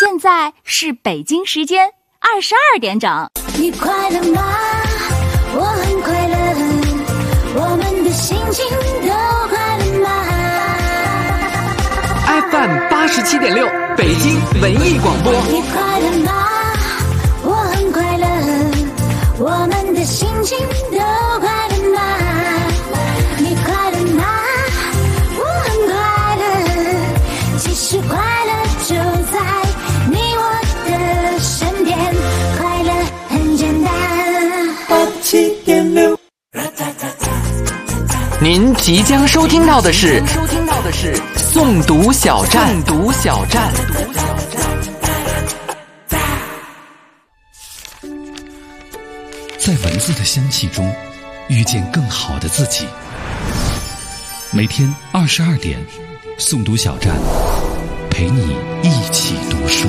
现在是北京时间22点整。 你快乐吗？我很快乐，我们的心情都快乐吗？ FM 87.6北京文艺广播。 你快乐吗？我很快乐，我们的心情都快乐吗？你快乐吗？我很快乐，其实快乐就在你我的身边，快乐很简单。87.6。 您即将收听到的是诵读小站。 在文字的香气中遇见更好的自己。每天22点，诵读小站陪你一起读书。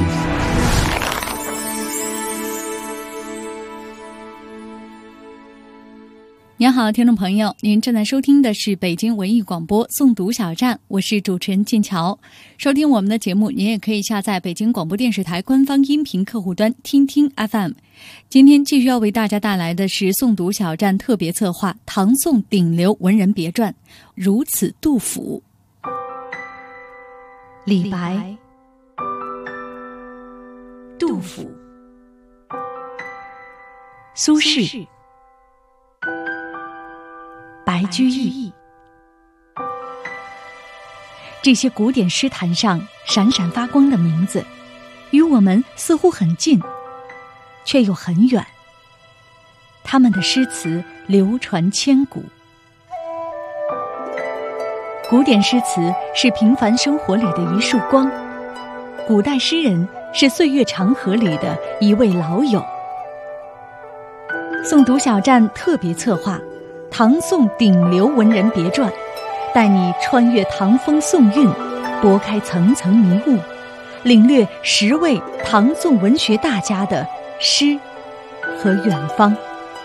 您好，听众朋友，您正在收听的是北京文艺广播诵读小站，我是主持人静乔。收听我们的节目，您也可以下载北京广播电视台官方音频客户端听听 FM。 今天继续要为大家带来的是诵读小站特别策划唐宋顶流文人别传，如此杜甫。李白、杜甫、苏轼、白居易，这些古典诗坛上闪闪发光的名字，与我们似乎很近，却又很远。他们的诗词流传千古。古典诗词是平凡生活里的一束光，古代诗人是岁月长河里的一位老友。诵读小站特别策划唐宋顶流文人别传，带你穿越唐风宋韵，拨开层层迷雾，领略10位唐宋文学大家的诗和远方。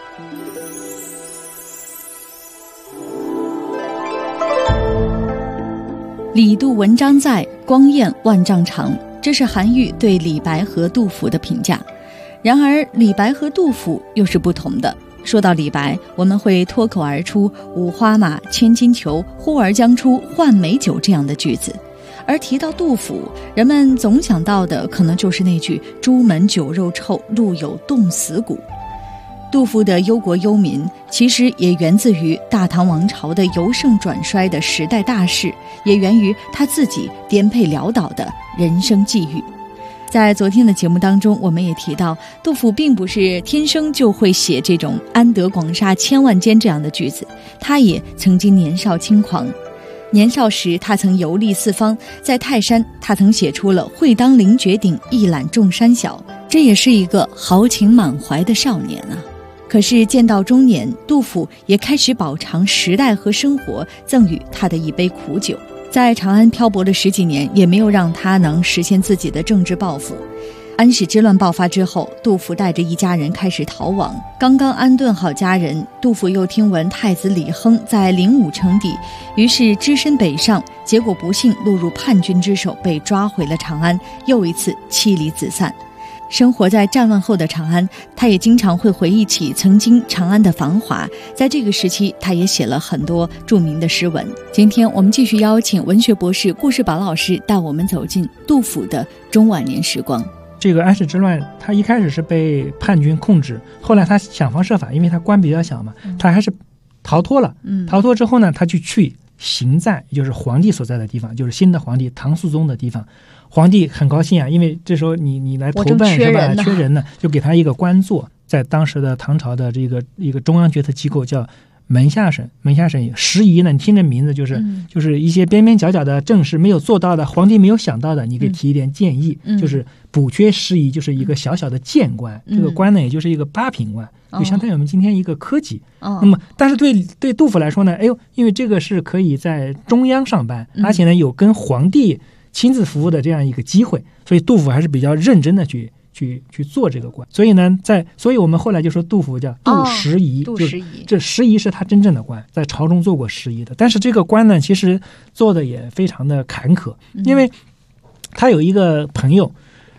李杜文章在，光焰万丈长，这是韩愈对李白和杜甫的评价。然而李白和杜甫又是不同的。说到李白，我们会脱口而出五花马，千金裘，呼儿将出换美酒这样的句子，而提到杜甫，人们总想到的可能就是那句朱门酒肉臭，路有冻死骨。杜甫的忧国忧民其实也源自于大唐王朝的由盛转衰的时代大势，也源于他自己颠沛潦倒的人生际遇。在昨天的节目当中，我们也提到杜甫并不是天生就会写这种安得广厦千万间这样的句子，他也曾经年少轻狂。年少时他曾游历四方，在泰山他曾写出了会当凌绝顶，一览众山小，这也是一个豪情满怀的少年啊。可是渐到中年，杜甫也开始饱尝时代和生活赠予他的一杯苦酒。在长安漂泊了10几年，也没有让他能实现自己的政治抱负。安史之乱爆发之后，杜甫带着一家人开始逃亡。刚刚安顿好家人，杜甫又听闻太子李亨在灵武称帝，于是只身北上，结果不幸落入叛军之手，被抓回了长安，又一次妻离子散。生活在战乱后的长安，他也经常会回忆起曾经长安的繁华。在这个时期，他也写了很多著名的诗文。今天我们继续邀请文学博士顾世宝老师带我们走进杜甫的中晚年时光。 这个安史之乱，他一开始是被叛军控制，后来他想方设法，因为他官比较小嘛，他还是逃脱了。逃脱之后呢，他就去行在，也就是皇帝所在的地方，就是新的皇帝唐肃宗的地方。皇帝很高兴啊，因为这时候你来投奔是吧？缺人呢，就给他一个官做，在当时的唐朝的这个一个中央决策机构叫门下省。门下省时宜呢，你听这名字就是一些边边角角的政事没有做到的，皇帝没有想到的，你可以提一点建议，就是补缺时宜，就是一个小小的谏官。这个官呢，也就是一个8品官，就相当于我们今天一个科级。那么，但是对杜甫来说呢，因为这个是可以在中央上班，而且呢有跟皇帝亲自服务的这样一个机会，所以杜甫还是比较认真的去做这个官。所以呢，所以我们后来就说杜甫叫杜时宜，就是这时宜是他真正的官，在朝中做过时宜的。但是这个官呢，其实做的也非常的坎坷，因为他有一个朋友，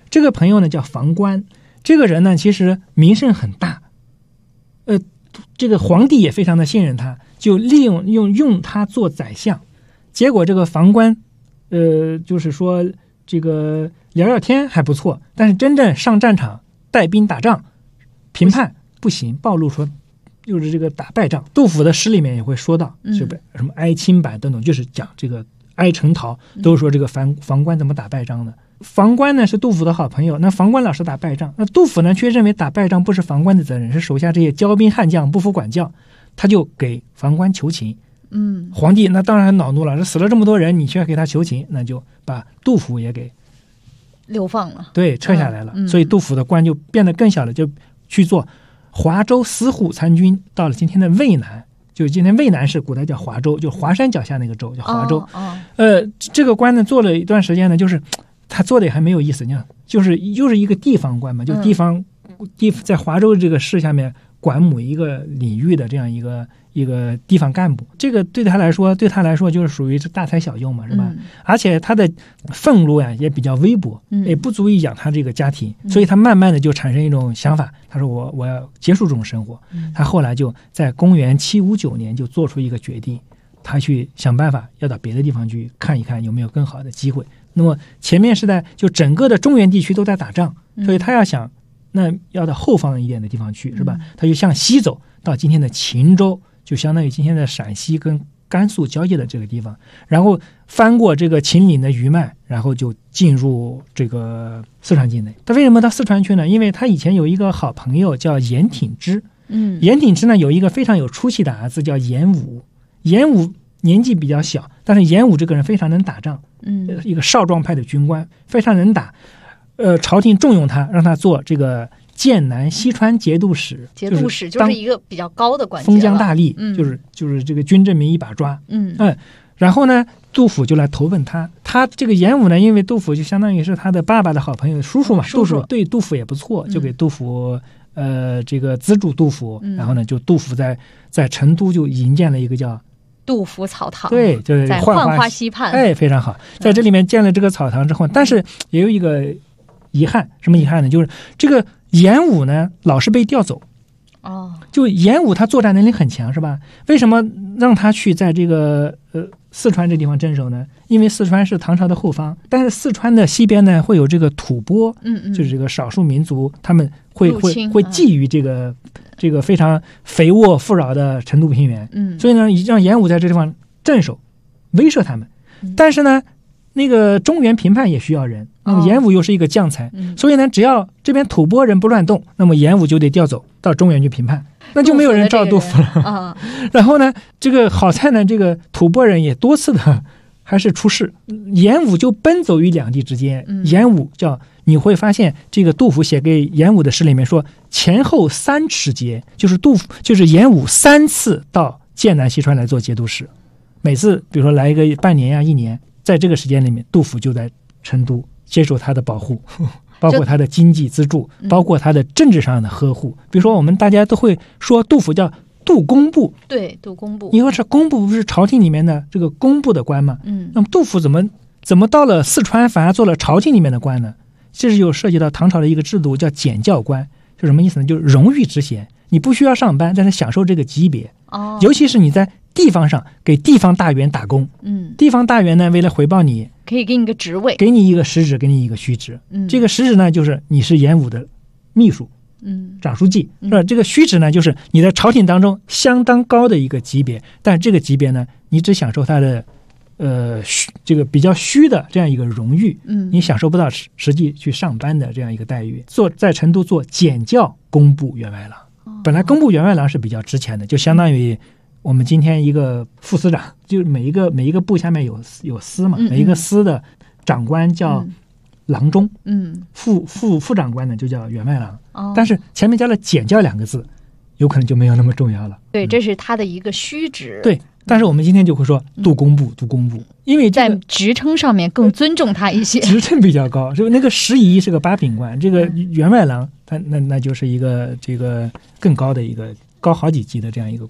这个朋友呢叫房官，这个人呢其实名声很大，这个皇帝也非常的信任他，就利用他做宰相。结果这个房官，就是说这个聊聊天还不错，但是真正上战场带兵打仗评判不行，暴露说就是这个打败仗。杜甫的诗里面也会说到，是不是什么哀清柏等等，就是讲这个哀陈陶，都是说这个房官怎么打败仗的。房官呢是杜甫的好朋友，那房官老是打败仗，那杜甫呢却认为打败仗不是房官的责任，是手下这些骄兵悍将不服管教，他就给房官求情。皇帝那当然恼怒了，这死了这么多人，你却给他求情，那就把杜甫也给流放了， 对，撤下来了。所以杜甫的官就变得更小了，就去做华州司户参军，到了今天的渭南，就是今天渭南市，古代叫华州，就华山脚下那个州叫华州。这个官呢做了一段时间呢，就是他做的也还没有意思，你看，就是一个地方官嘛，就地方在华州这个市下面管某一个领域的这样一个地方干部，这个对他来说就是属于是大材小用嘛，是吧？而且他的俸禄呀也比较微薄，也不足以养他这个家庭，所以他慢慢的就产生一种想法，他说我要结束这种生活。他后来就在公元759年就做出一个决定，他去想办法要到别的地方去看一看有没有更好的机会。那么前面是在就整个的中原地区都在打仗，所以他要想那要到后方一点的地方去，是吧？他就向西走到今天的秦州，就相当于今天的陕西跟甘肃交界的这个地方，然后翻过这个秦岭的余脉，然后就进入这个四川境内。他为什么到四川去呢？因为他以前有一个好朋友叫严挺之，严挺之呢有一个非常有出息的儿子叫严武。严武年纪比较小，但是严武这个人非常能打仗，一个少壮派的军官，非常能打。朝廷重用他，让他做这个剑南西川节度使。节度使就是一个比较高的官阶了， 封疆大吏，就是这个军政民一把抓。然后呢，杜甫就来投奔他。他这个严武呢，因为杜甫就相当于是他的爸爸的好朋友，叔叔嘛，杜甫对杜甫也不错，就给杜甫这个资助杜甫。然后呢，就杜甫在成都就营建了一个叫杜甫草堂， 对，就是在浣花溪畔， 非常好。在这里面建了这个草堂之后，但是也有一个遗憾，什么遗憾呢？就是这个严武呢老是被调走。就严武他作战能力很强，是吧？为什么让他去在这个四川这地方镇守呢？因为四川是唐朝的后方，但是四川的西边呢会有这个吐蕃，就是这个少数民族，他们会觊觎这个非常肥沃富饶的成都平原，所以呢让严武在这地方镇守，威慑他们。但是呢那个中原评判也需要人，那么严武又是一个将才，所以呢只要这边吐蕃人不乱动，那么严武就得调走到中原去评判，那就没有人照杜甫了。然后呢这个好在呢这个吐蕃人也多次的还是出事，严武就奔走于两地之间。严武你会发现这个杜甫写给严武的诗里面说前后3尺节，就是严武3次到剑南西川来做节度使，每次比如说来一个半年呀1年，在这个时间里面杜甫就在成都接受他的保护，包括他的经济资助，包括他的政治上的呵护。比如说我们大家都会说杜甫叫杜工部， 对，杜工部， 因为这工部不是朝廷里面的这个工部的官嘛，那么杜甫怎么到了四川反而做了朝廷里面的官呢？这是有涉及到唐朝的一个制度叫检校官，就什么意思呢？就是荣誉职衔，你不需要上班，但是享受这个级别。尤其是你在地方上给地方大员打工，地方大员呢为了回报你， 可以给你个职位， 给你一个实职，给你一个虚职。这个实职呢就是你是严武的秘书，长书记。这个虚职呢就是你在朝廷当中相当高的一个级别，但这个级别呢你只享受他的这个比较虚的这样一个荣誉，你享受不到实际去上班的这样一个待遇。在成都做检校工部员外郎，本来工部员外郎是比较值钱的，就相当于我们今天一个副司长，就是每一个部下面有司嘛，每一个司的长官叫郎中，副长官呢就叫员外郎，但是前面加了检校2个字，有可能就没有那么重要了。 对，这是他的一个虚职。 对，但是我们今天就会说杜工部，因为在职称上面更尊重他一些， 职称比较高。就那个拾遗是个8品官，这个员外郎他那就是一个这个更高的一个高好几级的这样一个官。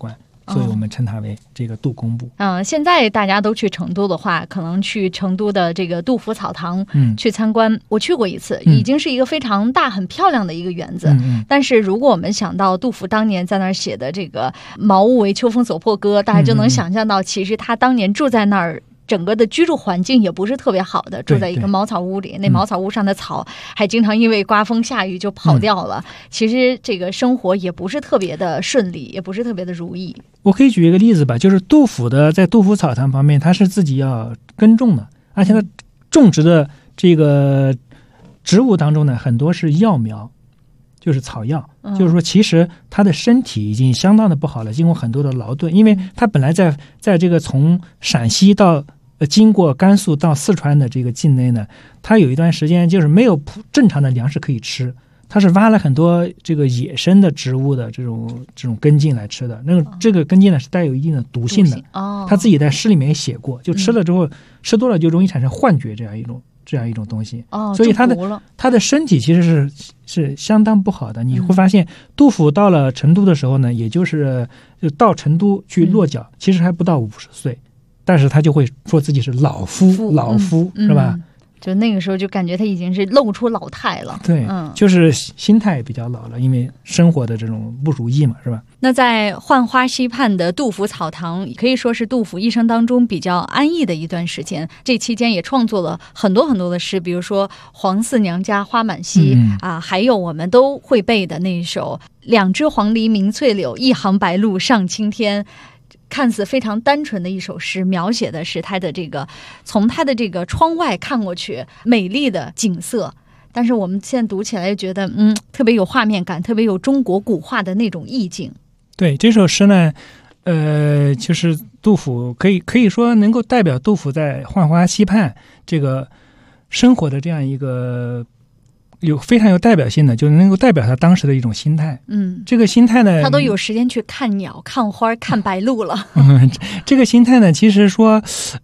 所以我们称它为这个杜工部。 现在大家都去成都的话，可能去成都的这个杜甫草堂去参观，我去过一次，已经是一个非常大很漂亮的一个园子。但是如果我们想到杜甫当年在那儿写的这个茅屋为秋风所破歌，大家就能想象到其实他当年住在那儿整个的居住环境也不是特别好的，住在一个茅草屋里，那茅草屋上的草还经常因为刮风下雨就跑掉了。其实这个生活也不是特别的顺利，也不是特别的如意。 我可以举一个例子吧，就是杜甫在杜甫草堂方面，他是自己要耕种的，而且他种植的这个植物当中呢，很多是药苗，就是草药。就是说其实他的身体已经相当的不好了，经过很多的劳顿，因为他本来在这个从陕西到经过甘肃到四川的这个境内呢，他有一段时间就是没有正常的粮食可以吃，他是挖了很多这个野生的植物的这种根茎来吃的。那这个根茎呢是带有一定的毒性的，他自己在诗里面也写过，就吃了之后吃多了就容易产生幻觉这样一种东西。所以他的身体其实是相当不好的。你会发现杜甫到了成都的时候呢，也就是到成都去落脚，其实还不到50岁，但是他就会说自己是老夫是吧？ 就那个时候就感觉他已经是露出老态了。 对，就是心态也比较老了，因为生活的这种不如意嘛，是吧？ 那在浣花溪畔的杜甫草堂，可以说是杜甫一生当中比较安逸的一段时间。这期间也创作了很多很多的诗，比如说黄四娘家花满蹊还有我们都会背的那一首两枝黄鹂鸣翠柳，一行白鹭上青天。看似非常单纯的一首诗，描写的是他的这个从他的这个窗外看过去美丽的景色，但是我们现在读起来觉得特别有画面感，特别有中国古画的那种意境。 对，这首诗呢就是杜甫可以说能够代表杜甫在浣花溪畔这个生活的这样一个非常有代表性的，就能够代表他当时的一种心态。这个心态呢， 他都有时间去看鸟、看花、看白鹭了。 这个心态呢，其实说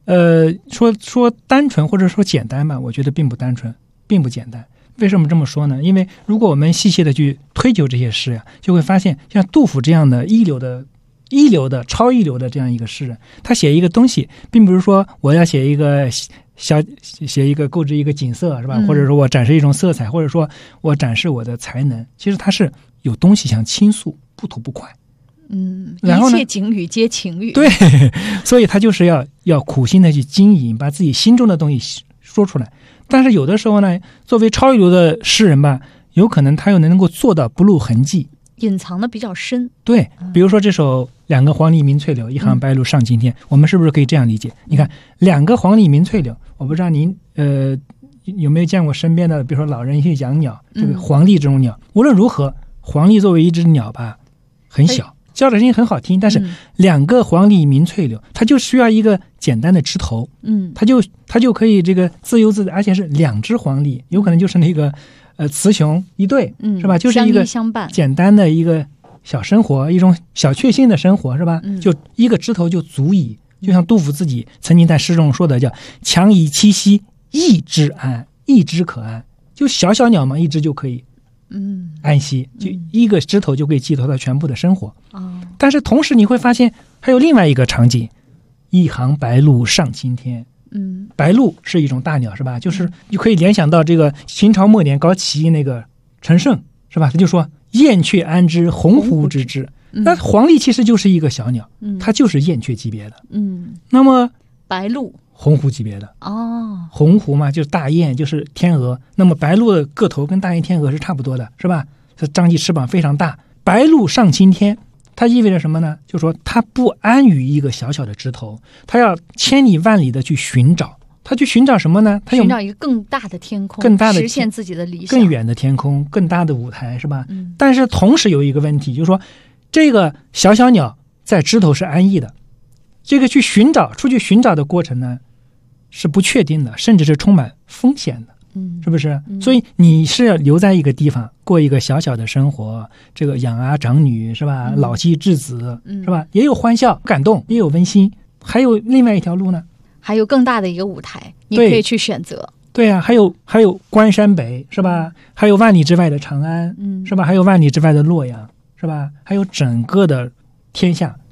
单纯或者说简单吧，我觉得并不单纯，并不简单。为什么这么说呢？因为如果我们细细的去推究这些诗呀，就会发现，像杜甫这样的一流的、超一流的这样一个诗人，他写一个东西，并不是说我要写一个构置一个景色，是吧？或者说我展示一种色彩，或者说我展示我的才能，其实他是有东西想倾诉，不吐不快。然后一切景语皆情语。 对，所以他就是要苦心的去经营，把自己心中的东西说出来。但是有的时候呢，作为超一流的诗人吧，有可能他又能够做到不露痕迹， 隐藏的比较深。 对，比如说这首两个黄鹂鸣翠柳，一行白鹭上青天，我们是不是可以这样理解？你看，两个黄鹂鸣翠柳，我不知道您有没有见过身边的，比如说老人去养鸟，这个黄鹂这种鸟，无论如何，黄鹂作为一只鸟吧，很小，叫的声音很好听，但是两个黄鹂鸣翠柳，它就需要一个简单的枝头，它就可以这个自由自在，而且是两只黄鹂，有可能就是那个雌雄一对，是吧？就是一个简单的一个小生活，一种小确幸的生活，是吧？就一个枝头就足矣。就像杜甫自己曾经在诗中说的，叫强以栖息，一枝安，一枝可安。就小小鸟嘛，一枝就可以安息，就一个枝头就可以寄托到全部的生活。但是同时你会发现还有另外一个场景，一行白鹭上青天。白鹭是一种大鸟，是吧？就是你可以联想到这个秦朝末年搞起义那个陈胜，是吧？他就说燕雀安知鸿鹄之志。那黄鹂其实就是一个小鸟，它就是燕雀级别的。那么白鹭鸿鹄级别的。鸿鹄嘛，就是大雁，就是天鹅。那么白鹭的个头跟大雁、天鹅是差不多的，是吧？它张起翅膀非常大。白鹭上青天，它意味着什么呢？就是说它不安于一个小小的枝头，它要千里万里的去寻找。他去寻找什么呢？他寻找一个更大的天空，实现自己的理想， 更远的天空，更大的舞台，是吧？但是同时有一个问题，就是说这个小小鸟在枝头是安逸的，这个出去寻找的过程呢是不确定的，甚至是充满风险的。是不是？所以你是要留在一个地方过一个小小的生活，这个养儿长女，是吧？老妻稚子，是吧？也有欢笑感动，也有温馨，还有另外一条路呢， 还有更大的一个舞台，你可以去选择。 对啊，还有关山北，是吧？还有万里之外的长安，是吧？还有万里之外的洛阳，是吧？还有整个的天下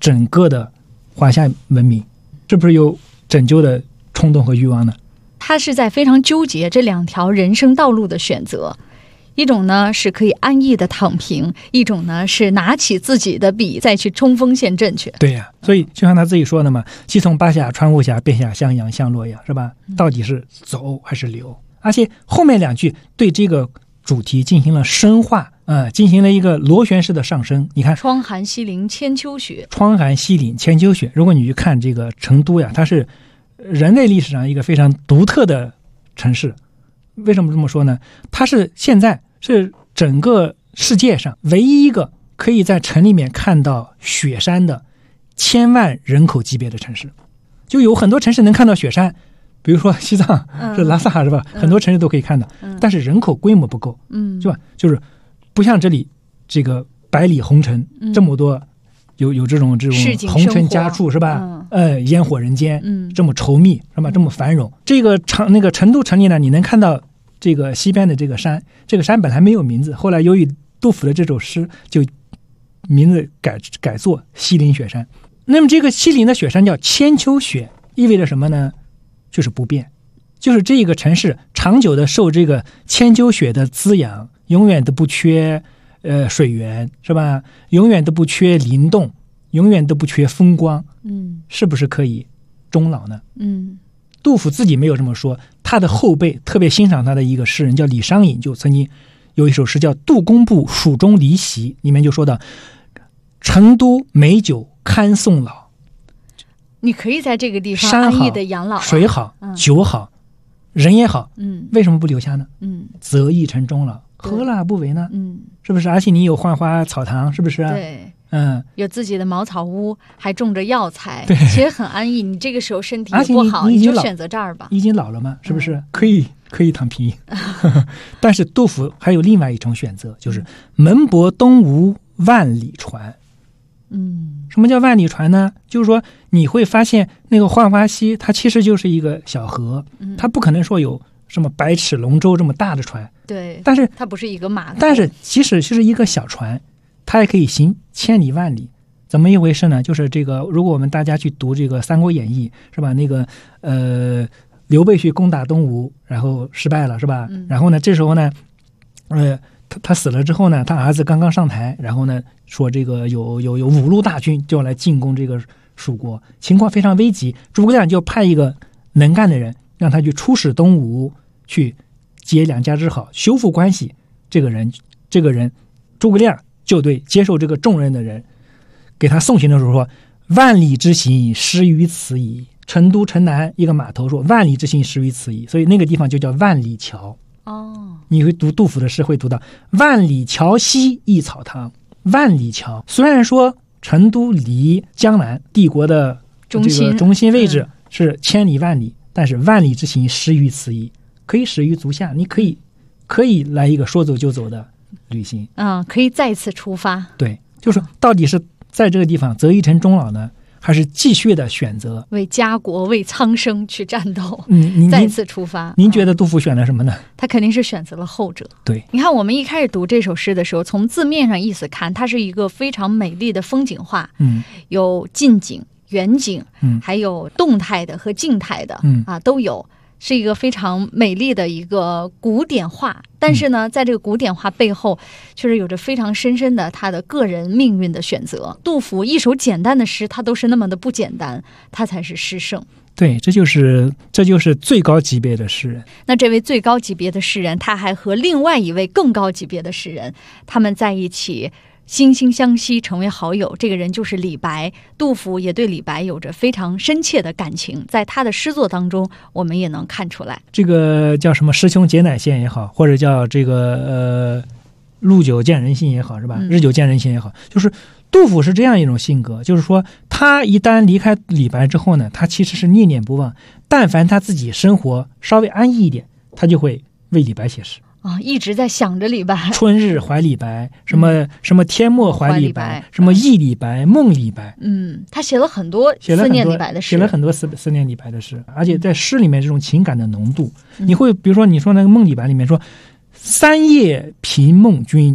整个的华夏文明，是不是有拯救的冲动和欲望呢？ 他是在非常纠结这2条人生道路的选择，一种呢是可以安逸的躺平，一种呢是拿起自己的笔再去冲锋陷阵去。 对呀，所以就像他自己说的嘛，既从巴峡穿巫峡，便下襄阳向洛阳，是吧？到底是走还是留？而且后面2句对这个主题进行了深化，进行了一个螺旋式的上升。你看， 窗含西岭千秋雪， 窗含西岭千秋雪。如果你去看这个成都呀，它是人类历史上一个非常独特的城市。为什么这么说呢？它是现在是整个世界上唯一一个可以在城里面看到雪山的1000万人口级别的城市。就有很多城市能看到雪山，比如说西藏是拉萨，是吧？很多城市都可以看到，但是人口规模不够，就是不像这里这个百里红尘，这么多有这种红尘家畜，是吧？烟火人间，这么稠密，是吧？这么繁荣。这个成都城里呢，你能看到这个西边的这个山，这个山本来没有名字，后来由于杜甫的这首诗，就名字改作西岭雪山。那么这个西岭的雪山叫千秋雪，意味着什么呢？就是不变，就是这个城市长久的受这个千秋雪的滋养，永远都不缺水源，是吧？永远都不缺灵动，永远都不缺风光，是不是可以终老呢？杜甫自己没有这么说，他的后辈特别欣赏他的一个诗人叫李商隐，就曾经有一首诗叫《杜工部蜀中离席》，里面就说到成都美酒堪送老。 你可以在这个地方安逸的养老， 水好，酒好，人也好，为什么不留下呢？择一城终老，何乐而不为呢？是不是？而且你有浣花草堂，是不是？ 对，有自己的茅草屋，还种着药材，其实很安逸。你这个时候身体也不好，你就选择这儿吧。 你已经老了嘛，是不是？可以躺平。但是杜甫还有另外一种选择，就是门泊东吴万里船。什么叫万里船呢？就是说你会发现那个浣花溪，它其实就是一个小河，它不可能说有什么百尺龙舟这么大的船。 对， 但是它不是一个码头。 但是即使是一个小船，它也可以行千里万里。怎么一回事呢？就是这个，如果我们大家去读这个《三国演义》，是吧？那个刘备去攻打东吴，然后失败了，是吧？然后呢，这时候呢，他死了之后呢，他儿子刚刚上台，然后呢说这个有5路大军就要来进攻这个蜀国，情况非常危急。诸葛亮就派一个能干的人，让他去出使东吴，去结2家之好，修复关系。这个人，诸葛亮就对接受这个重任的人，给他送行的时候说：“万里之行，失于此矣。”成都城南一个码头说：“万里之行，失于此矣。”所以那个地方就叫万里桥。你会读杜甫的诗，会读到万里桥西一草堂。万里桥虽然说成都离江南帝国的这个中心位置是千里万里，但是万里之行，失于此矣，可以始于足下。你可以来一个说走就走的旅行， 可以再次出发。 对，就是到底是在这个地方择一城终老呢，还是继续的选择为家国为苍生去战斗，再次出发？ 您觉得杜甫选了什么呢？ 他肯定是选择了后者。 对， 你看我们一开始读这首诗的时候，从字面上意思看，它是一个非常美丽的风景画，有近景、远景，还有动态的和静态的，都有。是一个非常美丽的一个古典画，但是呢，在这个古典画背后，确实有着非常深深的他的个人命运的选择。杜甫一首简单的诗，他都是那么的不简单，他才是诗圣。 对，这就是最高级别的诗人。 那这位最高级别的诗人，他还和另外一位更高级别的诗人，他们在一起惺惺相惜，成为好友。这个人就是李白。杜甫也对李白有着非常深切的感情，在他的诗作当中我们也能看出来。这个叫什么师兄解乃现也好，或者叫这个路久见人心也好，是吧？日久见人心也好，就是杜甫是这样一种性格，就是说他一旦离开李白之后呢，他其实是念念不忘，但凡他自己生活稍微安逸一点，他就会为李白写诗。 一直在想着李白， 春日怀李白，什么天末怀李白，什么忆李白，梦李白。 他写了很多思念李白的诗， 写了很多思念李白的诗，而且在诗里面这种情感的浓度，你会比如说你说那个梦李白里面说：“三夜频梦君，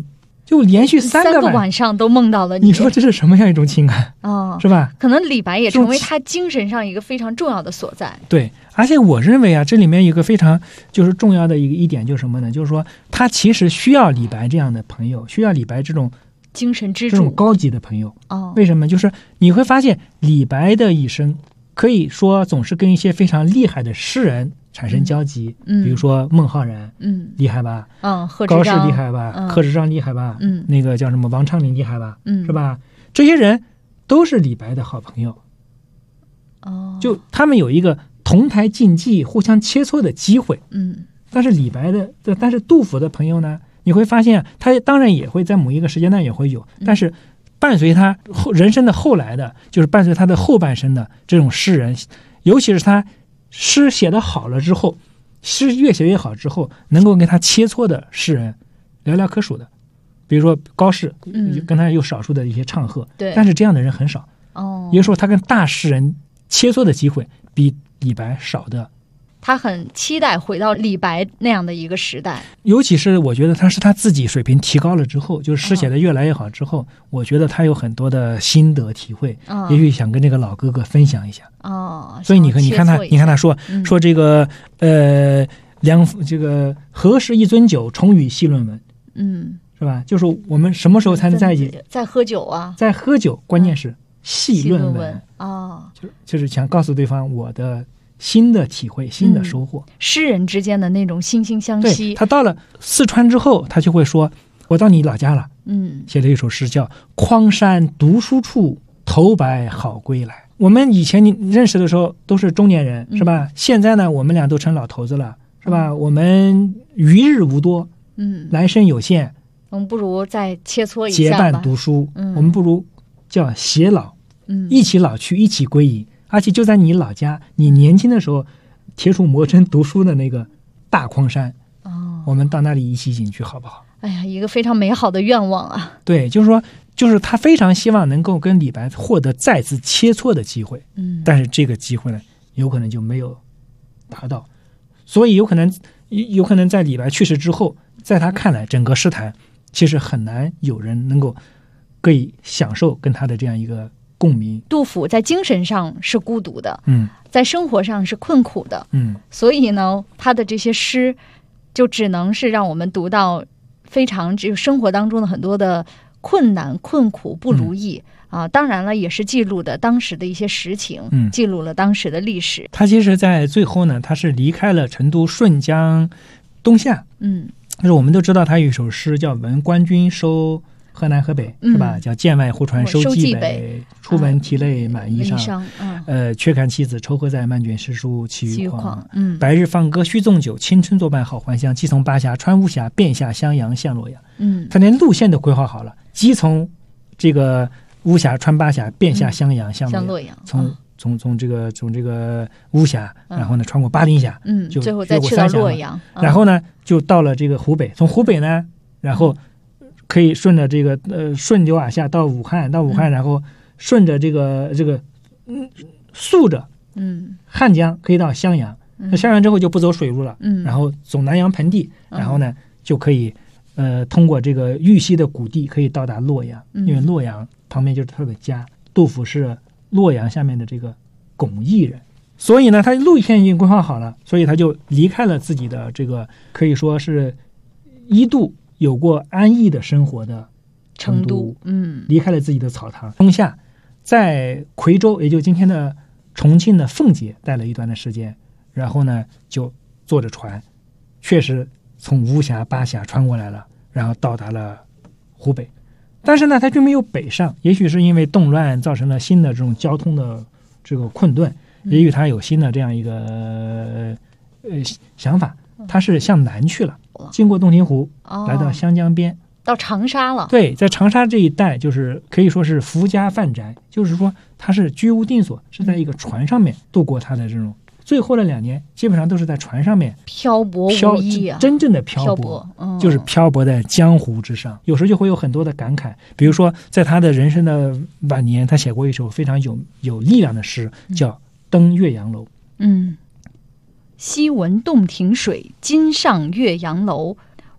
就连续三个晚上都梦到了你说这是什么样一种情感？是吧？ 可能李白也成为他精神上一个非常重要的所在。 对，而且我认为啊，这里面有一个非常就是重要的一点就是什么呢？就是说他其实需要李白这样的朋友，需要李白这种精神支柱、 这种高级的朋友。为什么？就是你会发现李白的一生可以说总是跟一些非常厉害的诗人产生交集，比如说孟浩然，厉害吧？高适厉害吧？贺知章厉害吧？那个叫什么王昌龄厉害吧？是吧？这些人都是李白的好朋友。就他们有一个同台竞技、互相切磋的机会。但是杜甫的朋友呢，你会发现他当然也会在某一个时间段也会有，但是伴随他人生的后来的，就是伴随他的后半生的这种诗人，尤其是他诗写得好了之后，诗越写越好之后，能够跟他切磋的诗人寥寥可数的。比如说高适，跟他有少数的一些唱和，但是这样的人很少。也就是说他跟大诗人切磋的机会比李白少的。 他很期待回到李白那样的一个时代， 尤其是我觉得他是他自己水平提高了之后，就是诗写的越来越好之后，我觉得他有很多的心得体会，也许想跟这个老哥哥分享一下。所以你看他说这个这个何时一樽酒，重与细论文。是吧？就是我们什么时候才能在一起？ 在喝酒啊， 在喝酒，关键是细论文就是想告诉对方我的新的体会、新的收获。 诗人之间的那种惺惺相惜。 他到了四川之后，他就会说：“我到你老家了。”写了一首诗叫《匡山读书处，头白好归来》。我们以前你认识的时候都是中年人，是吧？现在呢，我们俩都成老头子了，是吧？我们余日无多，来生有限。 我们不如再切磋一下结伴读书，我们不如叫偕老，一起老去，一起归隐，而且就在你老家，你年轻的时候铁杵磨针读书的那个大匡山，我们到那里一起隐居好不好？ 哎呀，一个非常美好的愿望啊！ 对，就是说，就是他非常希望能够跟李白获得再次切磋的机会，但是这个机会呢，有可能就没有达到，所以有可能在李白去世之后，在他看来，整个诗坛其实很难有人能够可以享受跟他的这样一个共鸣。 杜甫在精神上是孤独的，在生活上是困苦的，所以呢，他的这些诗就只能是让我们读到非常就生活当中的很多的困难、困苦、不如意当然了，也是记录的当时的一些实情，记录了当时的历史。 他其实在最后呢，他是离开了成都，顺江东下，就是我们都知道他有一首诗叫《闻官军收河南河北》，是吧？叫剑外忽传收蓟北，初闻涕泪满衣裳。却看妻子愁何在，漫卷诗书气欲狂。白日放歌须纵酒，青春作伴好还乡。既从巴峡穿巫峡，便下襄阳向洛阳。他连路线都规划好了，既从这个巫峡穿巴峡，便下襄阳向洛阳。从这个巫峡，然后呢穿过巴陵峡，就最后再去到洛阳， 然后呢就到了这个湖北，从湖北呢，然后可以顺着这个顺流而下到武汉，然后顺着这个溯着汉江可以到襄阳，那襄阳之后就不走水路了，然后走南阳盆地，然后呢就可以通过这个玉溪的谷地可以到达洛阳，因为洛阳旁边就是他的家，杜甫是洛阳下面的这个巩义人，所以呢他路线已经规划好了，所以他就离开了自己的这个可以说是一度有过安逸的生活的成都，离开了自己的草堂，冬夏在夔州，也就今天的重庆的奉节待了一段的时间，然后呢就坐着船，确实从巫峡、巴峡穿过来了，然后到达了湖北。但是呢他却没有北上，也许是因为动乱造成了新的这种交通的这个困顿，也许他有新的这样一个想法，他是向南去了，经过洞庭湖，来到湘江边， 到长沙了。对， 在长沙这一带就是可以说是夫家范宅，就是说他是居无定所，是在一个船上面度过他的这种最后的2年，基本上都是在船上面漂泊无依啊， 真正的漂泊，就是漂泊在江湖之上。有时候就会有很多的感慨，比如说在他的人生的晚年，他写过一首非常有力量的诗，叫《登岳阳楼》。 昔闻洞庭水，今上岳阳楼。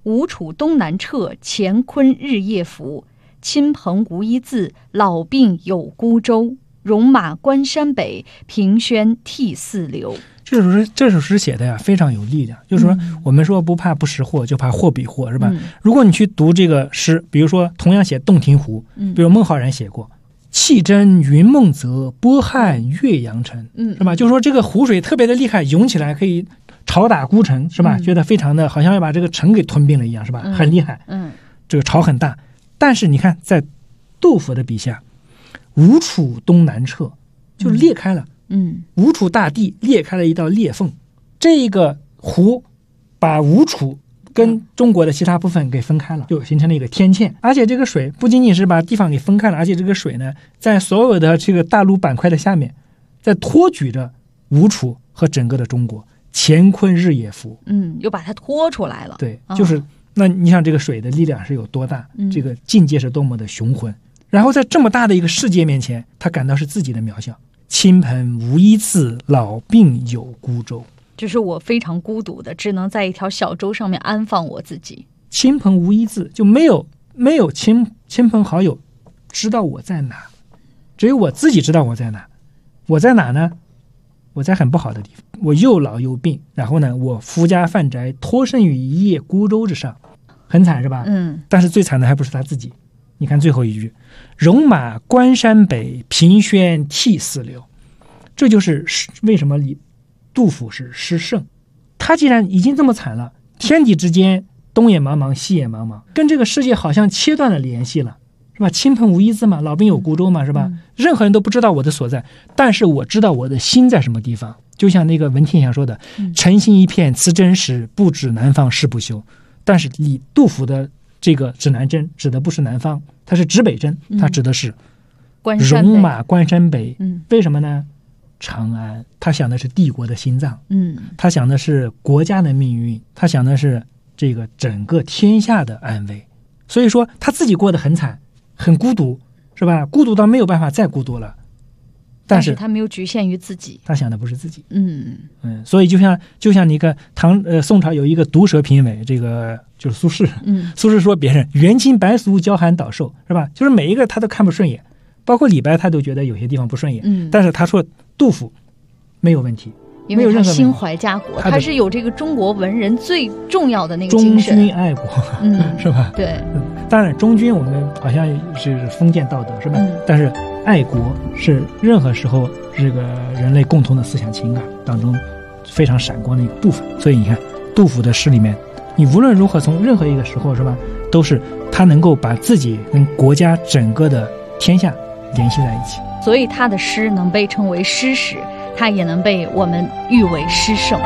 吴楚东南坼，乾坤日夜浮。亲朋无一字，老病有孤舟。戎马关山北，凭轩涕泗流。 这首诗写的呀非常有力量，就是说我们说不怕不识货，就怕货比货，是吧？如果你去读这个诗，比如说同样写洞庭湖，比如孟浩然写过气蒸云梦泽，波撼岳阳城，是吧？就是说这个湖水特别的厉害，涌起来可以潮打孤城，是吧？觉得非常的好像要把这个城给吞并了一样，是吧？很厉害，这个潮很大。但是你看在杜甫的笔下，吴楚东南坼，就裂开了，吴楚大地裂开了一道裂缝，这个湖把吴楚跟中国的其他部分给分开了，就形成了一个天堑。而且这个水不仅仅是把地方给分开了，而且这个水呢，在所有的这个大陆板块的下面，在托举着吴楚和整个的中国，乾坤日夜浮。 又把它拖出来了。 对，就是那你想这个水的力量是有多大，这个境界是多么的雄浑。然后在这么大的一个世界面前，他感到是自己的渺小。亲朋无一字，老病有孤舟。 就是我非常孤独的，只能在一条小舟上面安放我自己。 亲朋无一字，就没有亲朋好友知道我在哪，只有我自己知道我在哪。我在哪呢？我在很不好的地方，我又老又病，然后呢，我夫家饭宅托身于一叶孤舟之上，很惨是吧？但是最惨的还不是他自己。你看最后一句，戎马关山北，凭轩涕泗流。这就是为什么杜甫是诗圣。他既然已经这么惨了，天地之间东也茫茫西也茫茫，跟这个世界好像切断了联系了，是吧？亲朋无一字嘛，老病有孤舟嘛，是吧？任何人都不知道我的所在，但是我知道我的心在什么地方。就像那个文天祥说的，诚心一片辞真实，不指南方誓不休。但是杜甫的这个指南针指的不是南方，它是指北针，它指的是戎马关山北。为什么呢？长安，他想的是帝国的心脏，他想的是国家的命运，他想的是这个整个天下的安危。所以说他自己过得很惨，很孤独，是吧？孤独到没有办法再孤独了。但是他没有局限于自己， 他想的不是自己。所以就像那个宋朝有一个毒舌评委，这个就是苏轼。苏轼说别人元清白俗，娇憨倒瘦，是吧？就是每一个他都看不顺眼，包括李白他都觉得有些地方不顺眼。但是他说杜甫没有问题， 因为他心怀家国，他是有这个中国文人最重要的那个精神， 忠君爱国，是吧？ 对， 当然忠君我们好像是封建道德，是吧？但是爱国是任何时候这个人类共同的思想情感当中非常闪光的一个部分。所以你看杜甫的诗里面，你无论如何从任何一个时候，是吧，都是他能够把自己跟国家整个的天下联系在一起， 所以他的诗能被称为诗史，他也能被我们誉为诗圣。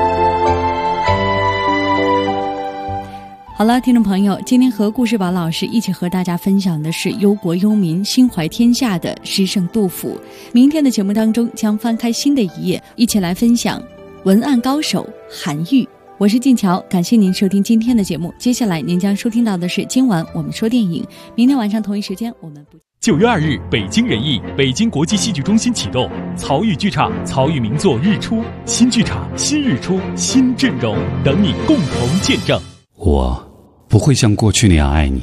好了，听众朋友，今天和故事宝老师一起和大家分享的是忧国忧民、心怀天下的诗圣杜甫。明天的节目当中将翻开新的一页，一起来分享文案高手韩愈。我是静乔，感谢您收听今天的节目。接下来您将收听到的是今晚我们说电影，明天晚上同一时间我们不 9月2日，北京人艺北京国际戏剧中心启动曹禺剧场曹禺名作日出新剧场、新日出、新阵容，等你共同见证。 我不会像过去那样爱你。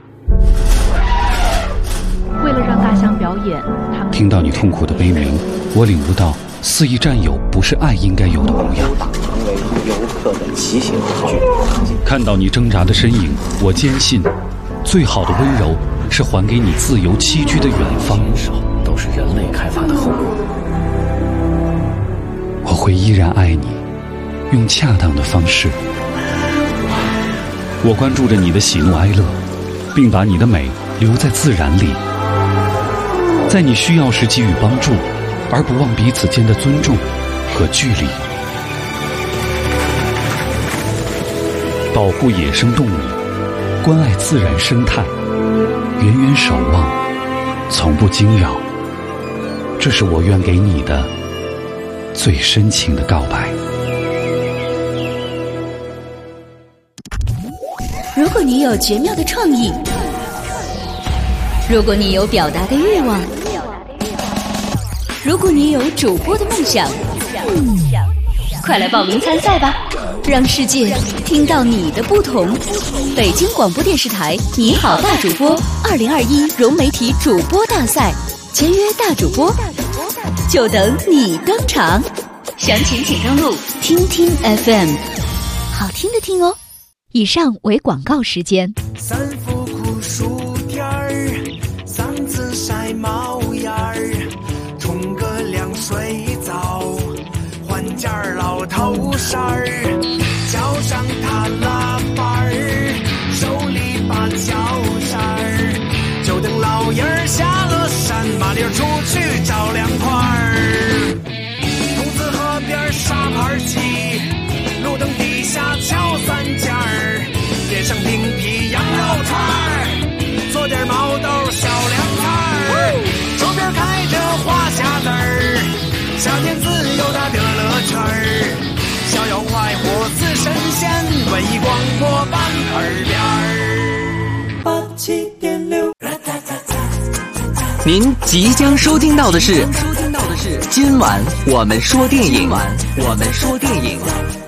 为了让大象表演，他们听到你痛苦的悲鸣，我领悟到肆意占有不是爱应该有的模样。 成为游客的骑行剧。 看到你挣扎的身影，我坚信，最好的温柔是还给你自由栖居的远方。 都是人类开发的后果。 我会依然爱你，用恰当的方式。我关注着你的喜怒哀乐，并把你的美留在自然里，在你需要时给予帮助，而不忘彼此间的尊重和距离。保护野生动物，关爱自然生态，远远守望，从不惊扰。这是我愿给你的最深情的告白。 如果你有绝妙的创意，如果你有表达的欲望，如果你有主播的梦想， 快来报名参赛吧，让世界听到你的不同。北京广播电视台你好大主播2021融媒体主播大赛，签约大主播，就等你登场。详情请登录听听 FM， 好听的听哦。以上为广告时间。 三伏酷暑天儿，嗓子晒冒烟儿，冲个凉水澡，换件老头衫儿，脚上踏拉板儿，手里把脚扇儿，就等老爷儿下了山，麻溜出去找凉快儿。筒子河边沙盘棋，路灯底下敲三件儿，点上冰皮羊肉串儿，做点毛豆小凉菜儿，周边开着花匣子儿，夏天自由的乐乐圈儿，逍遥快活似神仙，文艺广播版耳边儿87.6。 您即将收听到的是今晚我们说电影。